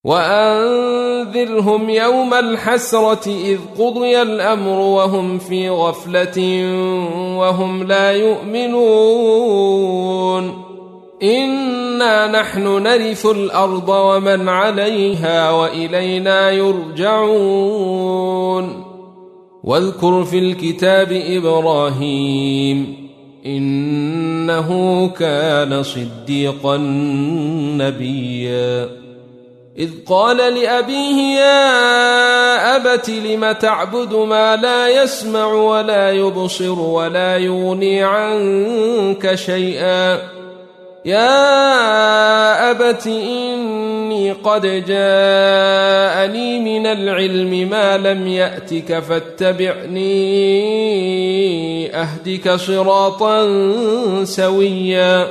وأنذرهم يوم الحسرة إذ قضي الأمر وهم في غفلة وهم لا يؤمنون إنا نحن نرث الأرض ومن عليها وإلينا يرجعون واذكر في الكتاب إبراهيم إنه كان صديقا نبيا إذ قال لأبيه يا أبت لم تعبد ما لا يسمع ولا يبصر ولا يغني عنك شيئا يا أبت إني قد جاءني من العلم ما لم يأتك فاتبعني أهدك صراطا سويا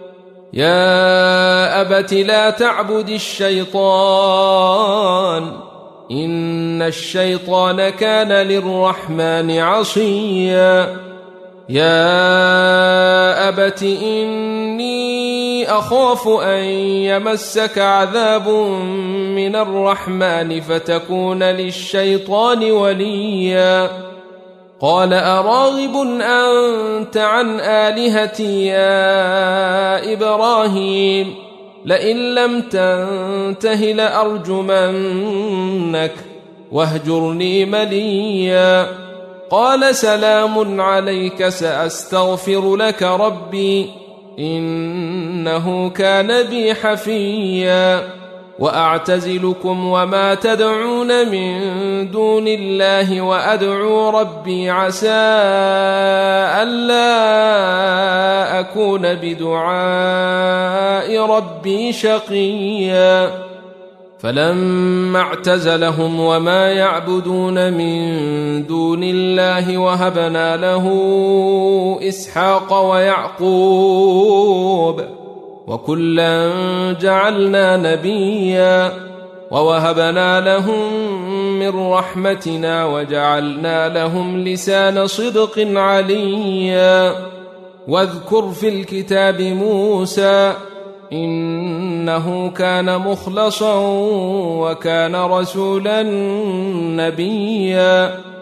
يا أبت لا تعبد الشيطان إن الشيطان كان للرحمن عصيا يا أبت إني أخاف أن يمسك عذاب من الرحمن فتكون للشيطان وليا قال أراغب أنت عن آلهتي يا إبراهيم لئن لم تنته لأرجمنك واهجرني مليا قال سلام عليك سأستغفر لك ربي إنه كان بي حفيا وأعتزلكم وما تدعون من دون الله وأدعو ربي عسى ألا أكون بدعاء ربي شقيا فلما اعتزلهم وما يعبدون من دون الله وهبنا له إسحاق ويعقوب وكلا جعلنا نبيا ووهبنا لهم من رحمتنا وجعلنا لهم لسان صدق عليا واذكر في الكتاب موسى إنه كان مخلصا وكان رسولا نبيا